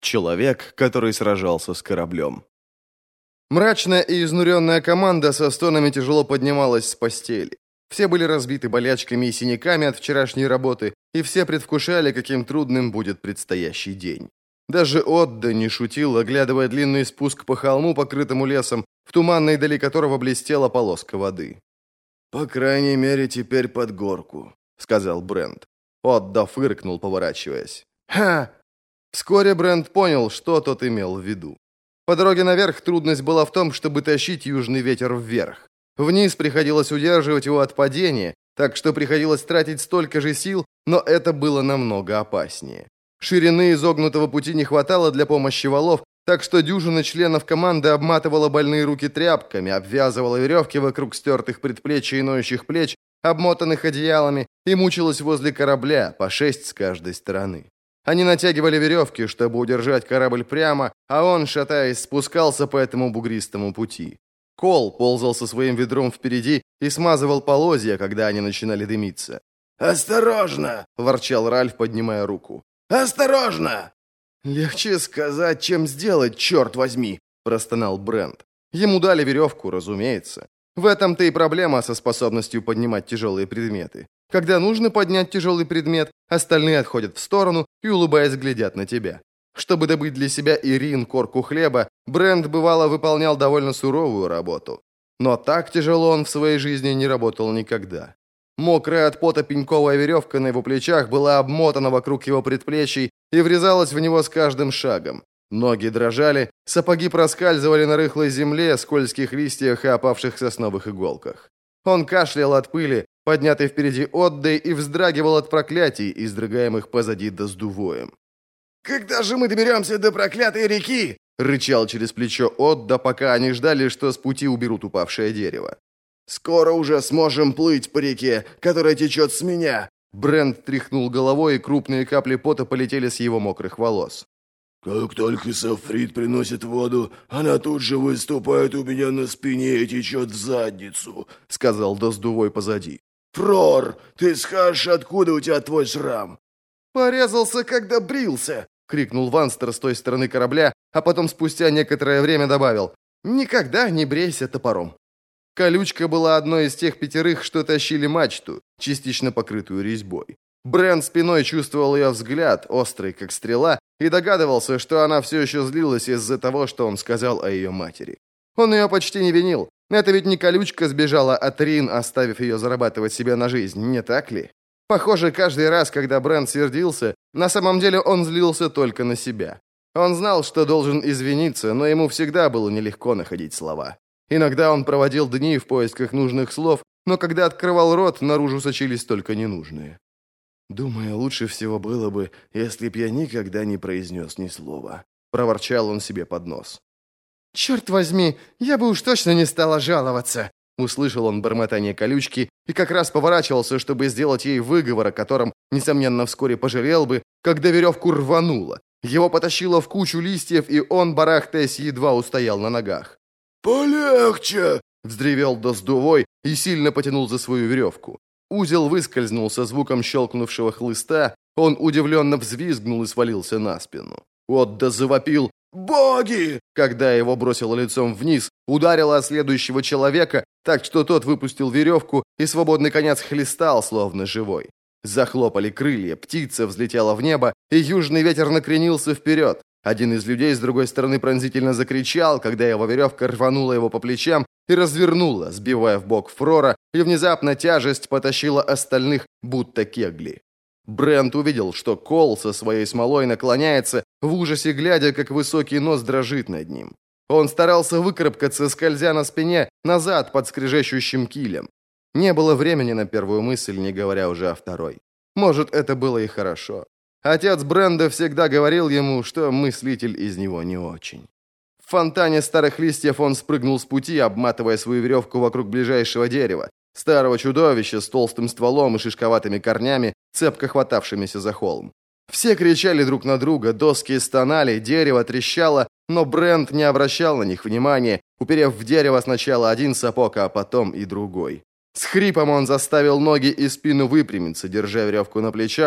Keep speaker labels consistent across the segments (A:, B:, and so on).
A: Человек, который сражался с кораблем. Мрачная и изнуренная команда со стонами тяжело поднималась с постели. Все были разбиты болячками и синяками от вчерашней работы, и все предвкушали, каким трудным будет предстоящий день. Даже Отда не шутил, оглядывая длинный спуск по холму, покрытому лесом, в туманной дали которого блестела полоска воды. «По крайней мере, теперь под горку», — сказал Брент. Отда фыркнул, поворачиваясь. «Ха!» Вскоре Брент понял, что тот имел в виду. По дороге наверх трудность была в том, чтобы тащить южный ветер вверх. Вниз приходилось удерживать его от падения, так что приходилось тратить столько же сил, но это было намного опаснее. Ширины изогнутого пути не хватало для помощи валов, так что дюжина членов команды обматывала больные руки тряпками, обвязывала веревки вокруг стертых предплечий и ноющих плеч, обмотанных одеялами, и мучилась возле корабля, по 6 с каждой стороны. Они натягивали веревки, чтобы удержать корабль прямо, а он, шатаясь, спускался по этому бугристому пути. Кол ползал со своим ведром впереди и смазывал полозья, когда они начинали дымиться.
B: «Осторожно!» –
A: ворчал Ральф, поднимая руку.
B: «Осторожно!»
A: «Легче сказать, чем сделать, черт возьми!» – простонал Брент. Ему дали веревку, разумеется. В этом-то и проблема со способностью поднимать тяжелые предметы. Когда нужно поднять тяжелый предмет, остальные отходят в сторону и, улыбаясь, глядят на тебя. Чтобы добыть для себя Ирин корку хлеба, Брент, бывало, выполнял довольно суровую работу. Но так тяжело он в своей жизни не работал никогда. Мокрая от пота пеньковая веревка на его плечах была обмотана вокруг его предплечий и врезалась в него с каждым шагом. Ноги дрожали, сапоги проскальзывали на рыхлой земле, скользких листьях и опавших сосновых иголках. Он кашлял от пыли, поднятый впереди Отдой, и вздрагивал от проклятий, издрыгаемых позади Доздувоем.
B: «Когда же мы доберемся до проклятой реки?»
A: — рычал через плечо Отда, пока они ждали, что с пути уберут упавшее дерево.
B: «Скоро уже сможем плыть по реке, которая течет с меня!»
A: Брент тряхнул головой, и крупные капли пота полетели с его мокрых волос.
B: «Как только Сафрит приносит воду, она тут же выступает у меня на спине и течет в задницу», —
A: сказал Доздувой позади.
B: «Фрор, ты скажешь, откуда у тебя твой шрам?»
A: «Порезался, когда брился!» — крикнул Ванстер с той стороны корабля, а потом спустя некоторое время добавил: «Никогда не брейся топором». Колючка была одной из тех 5, что тащили мачту, частично покрытую резьбой. Брент спиной чувствовал ее взгляд, острый, как стрела, и догадывался, что она все еще злилась из-за того, что он сказал о ее матери. Он ее почти не винил. Это ведь не колючка сбежала от Рин, оставив ее зарабатывать себе на жизнь, не так ли? Похоже, каждый раз, когда Брент сердился, на самом деле он злился только на себя. Он знал, что должен извиниться, но ему всегда было нелегко находить слова. Иногда он проводил дни в поисках нужных слов, но когда открывал рот, наружу сочились только ненужные. «Думаю, лучше всего было бы, если б я никогда не произнес ни слова», — проворчал он себе под нос. «Черт возьми, я бы уж точно не стала жаловаться», — услышал он бормотание колючки и как раз поворачивался, чтобы сделать ей выговор, о котором, несомненно, вскоре пожалел бы, когда веревку рвануло. Его потащило в кучу листьев, и он, барахтаясь, едва устоял на ногах.
B: «Полегче!» —
A: вздревел Доздувой и сильно потянул за свою веревку. Узел выскользнул со звуком щелкнувшего хлыста, он удивленно взвизгнул и свалился на спину. Отда завопил «Боги!», когда его бросило лицом вниз, ударило о следующего человека, так что тот выпустил веревку, и свободный конец хлестал, словно живой. Захлопали крылья, птица взлетела в небо, и южный ветер накренился вперед. Один из людей с другой стороны пронзительно закричал, когда его веревка рванула его по плечам и развернула, сбивая в бок Фрора, и внезапно тяжесть потащила остальных, будто кегли. Брент увидел, что Кол со своей смолой наклоняется, в ужасе глядя, как высокий нос дрожит над ним. Он старался выкарабкаться, скользя на спине, назад под скрежещущим килем. Не было времени на первую мысль, не говоря уже о второй. Может, это было и хорошо. Отец Бренда всегда говорил ему, что мыслитель из него не очень. В фонтане старых листьев он спрыгнул с пути, обматывая свою веревку вокруг ближайшего дерева, старого чудовища с толстым стволом и шишковатыми корнями, цепко хватавшимися за холм. Все кричали друг на друга, доски стонали, дерево трещало, но Брент не обращал на них внимания, уперев в дерево сначала один сапог, а потом и другой. С хрипом он заставил ноги и спину выпрямиться, держа веревку на плечах,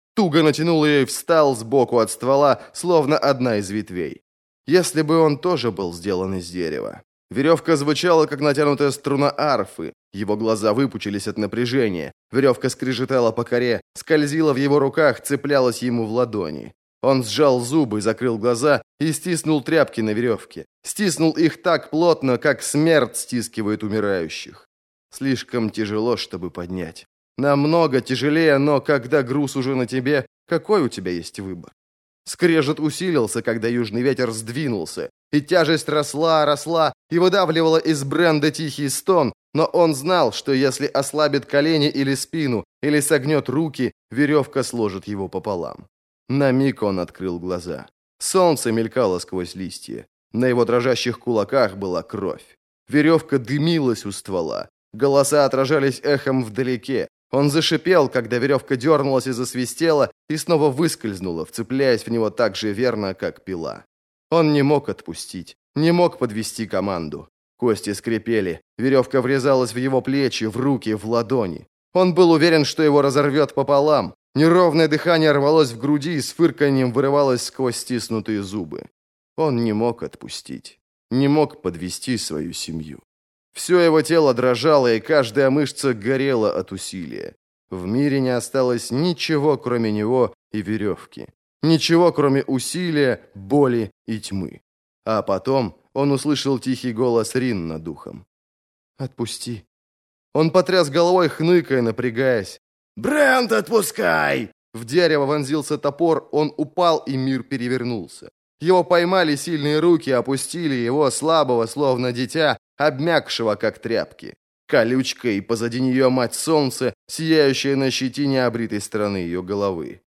A: туго натянул ее и встал сбоку от ствола, словно одна из ветвей. Если бы он тоже был сделан из дерева. Веревка звучала, как натянутая струна арфы. Его глаза выпучились от напряжения. Веревка скрежетала по коре, скользила в его руках, цеплялась ему в ладони. Он сжал зубы, закрыл глаза и стиснул тряпки на веревке. Стиснул их так плотно, как смерть стискивает умирающих. Слишком тяжело, чтобы поднять. Намного тяжелее, но когда груз уже на тебе, какой у тебя есть выбор? Скрежет усилился, когда южный ветер сдвинулся, и тяжесть росла и выдавливала из Бренда тихий стон, но он знал, что если ослабит колени или спину, или согнет руки, веревка сложит его пополам. На миг он открыл глаза. Солнце мелькало сквозь листья. На его дрожащих кулаках была кровь. Веревка дымилась у ствола. Голоса отражались эхом вдалеке. Он зашипел, когда веревка дернулась и засвистела, и снова выскользнула, вцепляясь в него так же верно, как пила. Он не мог отпустить, не мог подвести команду. Кости скрипели, веревка врезалась в его плечи, в руки, в ладони. Он был уверен, что его разорвет пополам. Неровное дыхание рвалось в груди и с фырканьем вырывалось сквозь стиснутые зубы. Он не мог отпустить, не мог подвести свою семью. Все его тело дрожало, и каждая мышца горела от усилия. В мире не осталось ничего, кроме него и веревки. Ничего, кроме усилия, боли и тьмы. А потом он услышал тихий голос Рин над духом. «Отпусти». Он потряс головой, хныкая, напрягаясь.
B: «Брент, отпускай!»
A: В дерево вонзился топор, он упал, и мир перевернулся. Его поймали сильные руки, опустили его, слабого, словно дитя, обмякшего, как тряпки. Колючка, и позади нее мать солнца, сияющая на щетине обритой стороны ее головы.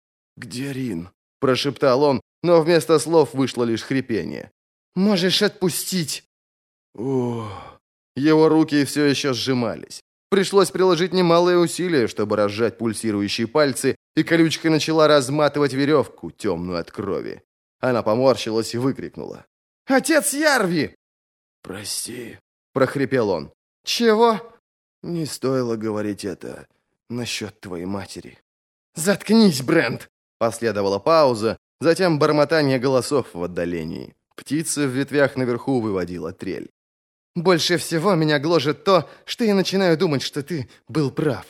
A: «Где Рин?» – прошептал он, но вместо слов вышло лишь хрипение. «Можешь отпустить!» Ох. Его руки все еще сжимались. Пришлось приложить немалые усилия, чтобы разжать пульсирующие пальцы, и колючка начала разматывать веревку, темную от крови. Она поморщилась и выкрикнула. «Отец Ярви!»
B: «Прости»,
A: – прохрипел он. «Чего?»
B: «Не стоило говорить это насчет твоей матери».
A: «Заткнись, Брент!» Последовала пауза, затем бормотание голосов в отдалении. Птица в ветвях наверху выводила трель. «Больше всего меня гложет то, что я начинаю думать, что ты был прав».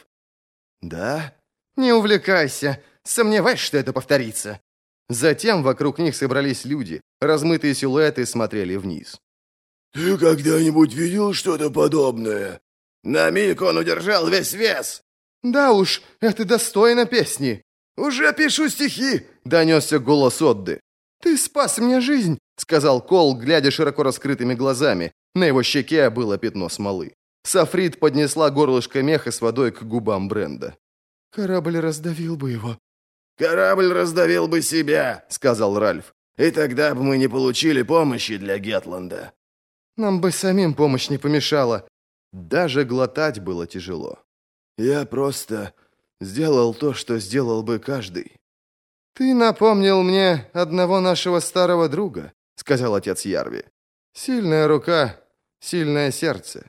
B: «Да?»
A: «Не увлекайся. Сомневаюсь, что это повторится». Затем вокруг них собрались люди. Размытые силуэты смотрели вниз.
B: «Ты когда-нибудь видел что-то подобное?»
A: На миг он удержал весь вес. «Да уж, это достойно песни». «Уже пишу стихи», — донесся голос Отды. «Ты спас мне жизнь», — сказал Кол, глядя широко раскрытыми глазами. На его щеке было пятно смолы. Сафрид поднесла горлышко меха с водой к губам Бренда. «Корабль раздавил бы его».
B: «Корабль раздавил бы себя», — сказал Ральф. «И тогда бы мы не получили помощи для Гетланда».
A: «Нам бы самим помощь не помешала». Даже глотать было тяжело.
B: «Я просто сделал то, что сделал бы каждый».
A: «Ты напомнил мне одного нашего старого друга», — сказал отец Ярви. «Сильная рука, сильное сердце».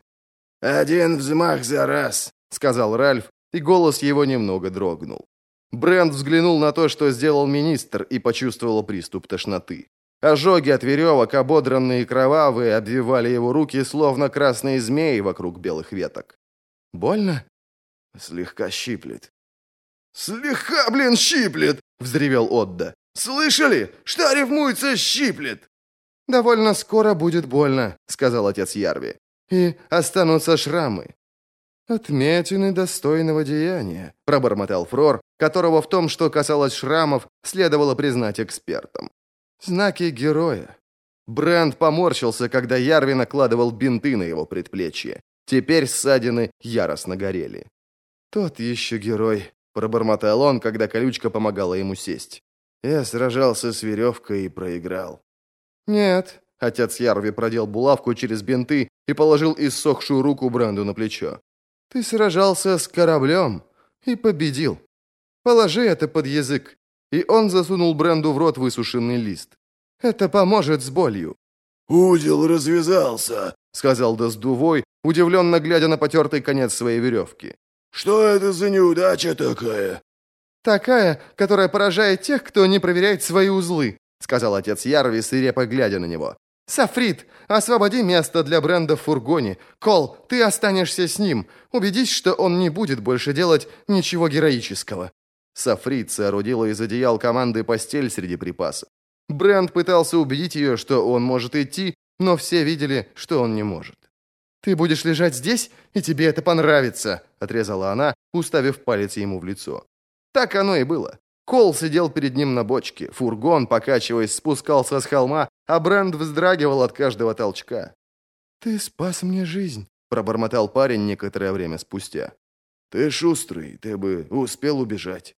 B: «Один взмах за раз»,
A: — сказал Ральф, и голос его немного дрогнул. Брент взглянул на то, что сделал министр, и почувствовал приступ тошноты. Ожоги от веревок, ободранные и кровавые, обвивали его руки, словно красные змеи вокруг белых веток. «Больно?»
B: «Слегка щиплет».
A: «Слегка, блин, щиплет!» — взревел Отда. «Слышали? Что рифмуется щиплет?» «Довольно скоро будет больно», — сказал отец Ярви. «И останутся шрамы». «Отметины достойного деяния», — пробормотал Фрор, которого в том, что касалось шрамов, следовало признать экспертом. «Знаки героя». Брент поморщился, когда Ярви накладывал бинты на его предплечье. Теперь ссадины яростно горели. «Тот еще герой», — пробормотал он, когда колючка помогала ему сесть. «Я сражался с веревкой и проиграл». «Нет», — отец Ярви продел булавку через бинты и положил иссохшую руку Бренду на плечо. «Ты сражался с кораблем и победил. Положи это под язык». И он засунул Бренду в рот высушенный лист. «Это поможет с болью».
B: «Узел развязался»,
A: — сказал Доздувой, удивленно глядя на потертый конец своей веревки.
B: «Что это за неудача такая?»
A: «Такая, которая поражает тех, кто не проверяет свои узлы», сказал отец Ярви, свирепо глядя на него. «Сафрит, освободи место для Бренда в фургоне. Кол, ты останешься с ним. Убедись, что он не будет больше делать ничего героического». Сафрит соорудила из одеял команды постель среди припасов. Бренд пытался убедить ее, что он может идти, но все видели, что он не может. «Ты будешь лежать здесь, и тебе это понравится», отрезала она, уставив палец ему в лицо. Так оно и было. Кол сидел перед ним на бочке, фургон, покачиваясь, спускался с холма, а Бренд вздрагивал от каждого толчка. «Ты спас мне жизнь», — пробормотал парень некоторое время спустя.
B: «Ты шустрый, ты бы успел убежать».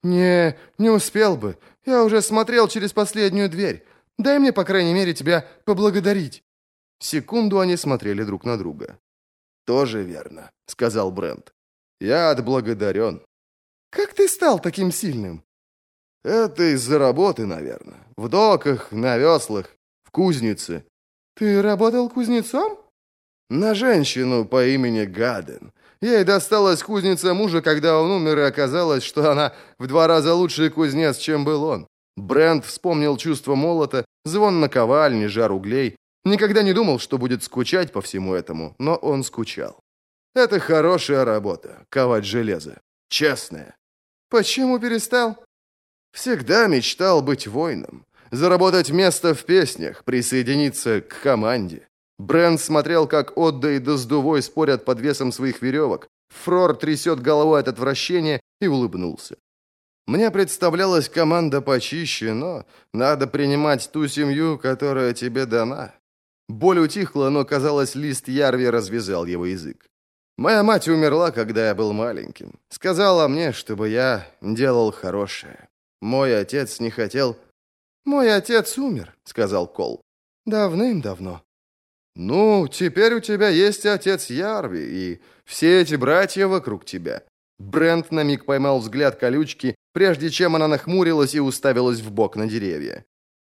A: Не успел бы. Я уже смотрел через последнюю дверь. Дай мне, по крайней мере, тебя поблагодарить». Секунду они смотрели друг на друга.
B: «Тоже верно», — сказал Брент.
A: «Я отблагодарен». «Как ты стал таким сильным?»
B: «Это из-за работы, наверное. В доках, на веслах, в кузнице».
A: «Ты работал кузнецом?»
B: «На женщину по имени Гаден.
A: Ей досталась кузница мужа, когда он умер, и оказалось, что она в 2 раза лучший кузнец, чем был он». Брент вспомнил чувство молота, звон наковальни, жар углей. Никогда не думал, что будет скучать по всему этому, но он скучал. «Это хорошая работа, ковать железо. Честная». «Почему перестал?» «Всегда мечтал быть воином. Заработать место в песнях, присоединиться к команде». Брент смотрел, как Отда и Доздувой спорят под весом своих веревок. Фрор трясет головой от отвращения и улыбнулся. «Мне представлялась команда почище, но надо принимать ту семью, которая тебе дана». Боль утихла, но, казалось, лист Ярви развязал его язык. «Моя мать умерла, когда я был маленьким. Сказала мне, чтобы я делал хорошее. Мой отец не хотел...» «Мой отец умер», — сказал Кол. «Давным-давно». «Ну, теперь у тебя есть отец Ярви и все эти братья вокруг тебя». Брент на миг поймал взгляд колючки, прежде чем она нахмурилась и уставилась вбок на деревья.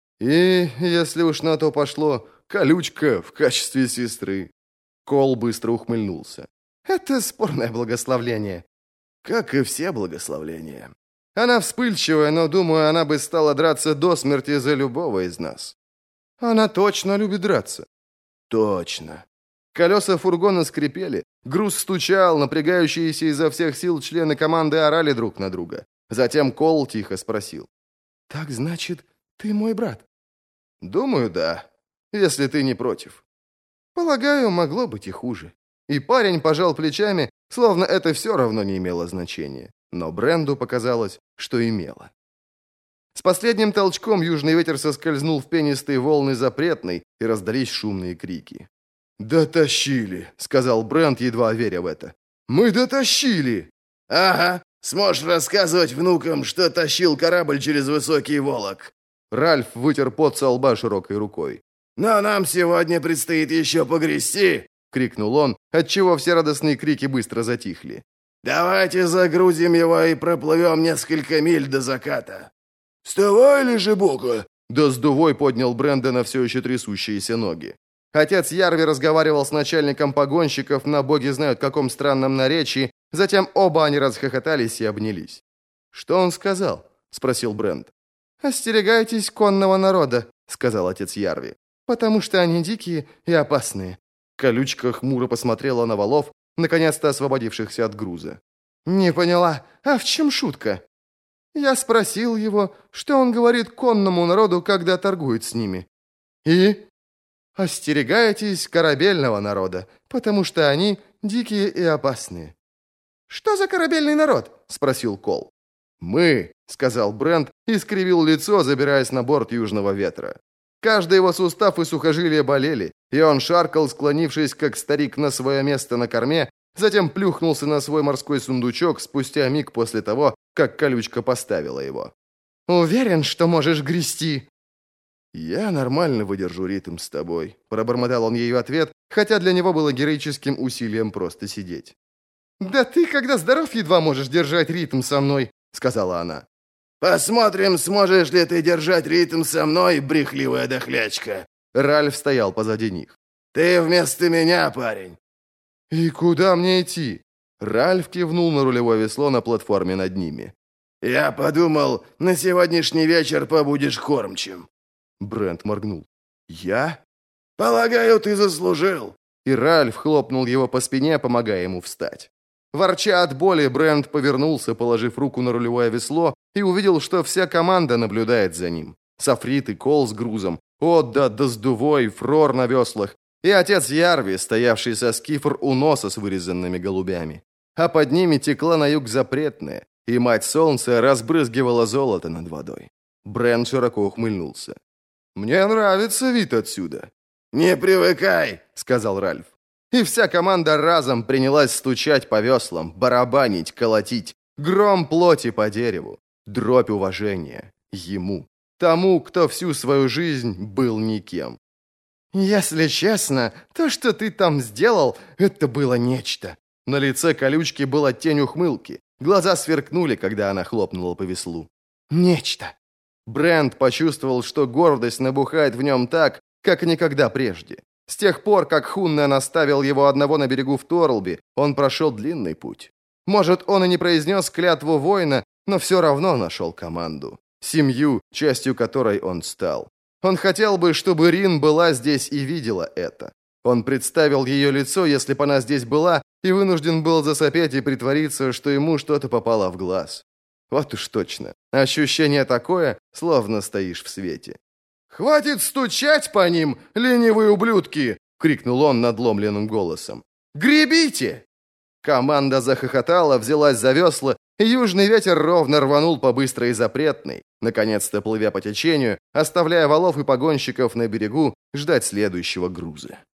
A: «И, если уж на то пошло, колючка в качестве сестры». Кол быстро ухмыльнулся. «Это спорное благословление».
B: «Как и все благословления».
A: «Она вспыльчивая, но, думаю, она бы стала драться до смерти за любого из нас». «Она точно любит драться».
B: «Точно».
A: Колеса фургона скрипели, груз стучал, напрягающиеся изо всех сил члены команды орали друг на друга. Затем Кол тихо спросил. «Так значит, ты мой брат?» «Думаю, да, если ты не против». «Полагаю, могло быть и хуже». И парень пожал плечами, словно это все равно не имело значения. Но Бренду показалось, что имело. С последним толчком южный ветер соскользнул в пенистые волны запретной, и раздались шумные крики. «Дотащили», — сказал Брент, едва веря в это. «Мы дотащили!»
B: «Ага, сможешь рассказывать внукам, что тащил корабль через высокий Волок».
A: Ральф вытер пот со лба широкой рукой.
B: «Но нам сегодня предстоит еще погрести!»
A: — крикнул он, отчего все радостные крики быстро затихли.
B: «Давайте загрузим его и проплывем несколько миль до заката». «Вставай, лежебока!»
A: Доздувой поднял Бренда на все еще трясущиеся ноги. Отец Ярви разговаривал с начальником погонщиков на боги знают каком странном наречии, затем оба они расхохотались и обнялись. «Что он сказал?» — спросил Бренд. «Остерегайтесь конного народа», — сказал отец Ярви, «потому что они дикие и опасные». Колючка хмуро посмотрела на валов, наконец-то освободившихся от груза. «Не поняла, а в чем шутка?» Я спросил его, что он говорит конному народу, когда торгует с ними. «И?» «Остерегайтесь корабельного народа, потому что они дикие и опасные». «Что за корабельный народ?» — спросил Кол. «Мы», — сказал Брент и скривил лицо, забираясь на борт южного ветра. Каждый его сустав и сухожилие болели, и он шаркал, склонившись, как старик, на свое место на корме, затем плюхнулся на свой морской сундучок спустя миг после того, как колючка поставила его. «Уверен, что можешь грести?» «Я нормально выдержу ритм с тобой», — пробормотал он ей в ответ, хотя для него было героическим усилием просто сидеть. «Да ты, когда здоров, едва можешь держать ритм со мной», — сказала она.
B: «Посмотрим, сможешь ли ты держать ритм со мной, брехливая дохлячка».
A: Ральф стоял позади них.
B: «Ты вместо меня, парень».
A: «И куда мне идти?» Ральф кивнул на рулевое весло на платформе над ними.
B: «Я подумал, на сегодняшний вечер побудешь кормчим».
A: Брент моргнул. «Я?»
B: «Полагаю, ты заслужил».
A: И Ральф хлопнул его по спине, помогая ему встать. Ворча от боли, Брент повернулся, положив руку на рулевое весло, и увидел, что вся команда наблюдает за ним. Сафрит и Кол с грузом, Отда, Доздувой, Фрор на веслах и отец Ярви, стоявший со скифр у носа с вырезанными голубями. А под ними текла на юг запретная, и мать солнца разбрызгивала золото над водой. Брент широко ухмыльнулся. «Мне нравится вид отсюда».
B: «Не привыкай», —
A: сказал Ральф. И вся команда разом принялась стучать по веслам, барабанить, колотить. Гром плоти по дереву. Дробь уважения. Ему. Тому, кто всю свою жизнь был никем. «Если честно, то, что ты там сделал, это было нечто». На лице колючки была тень ухмылки. Глаза сверкнули, когда она хлопнула по веслу. «Нечто». Брент почувствовал, что гордость набухает в нем так, как никогда прежде. С тех пор, как Хунна наставил его одного на берегу в Торлби, он прошел длинный путь. Может, он и не произнес клятву воина, но все равно нашел команду. Семью, частью которой он стал. Он хотел бы, чтобы Рин была здесь и видела это. Он представил ее лицо, если бы она здесь была, и вынужден был засопеть и притвориться, что ему что-то попало в глаз. Вот уж точно. Ощущение такое, словно стоишь в свете. «Хватит стучать по ним, ленивые ублюдки!» — крикнул он надломленным голосом. «Гребите!» Команда захохотала, взялась за весла, и южный ветер ровно рванул по быстрой и запретной, наконец-то плывя по течению, оставляя валов и погонщиков на берегу ждать следующего груза.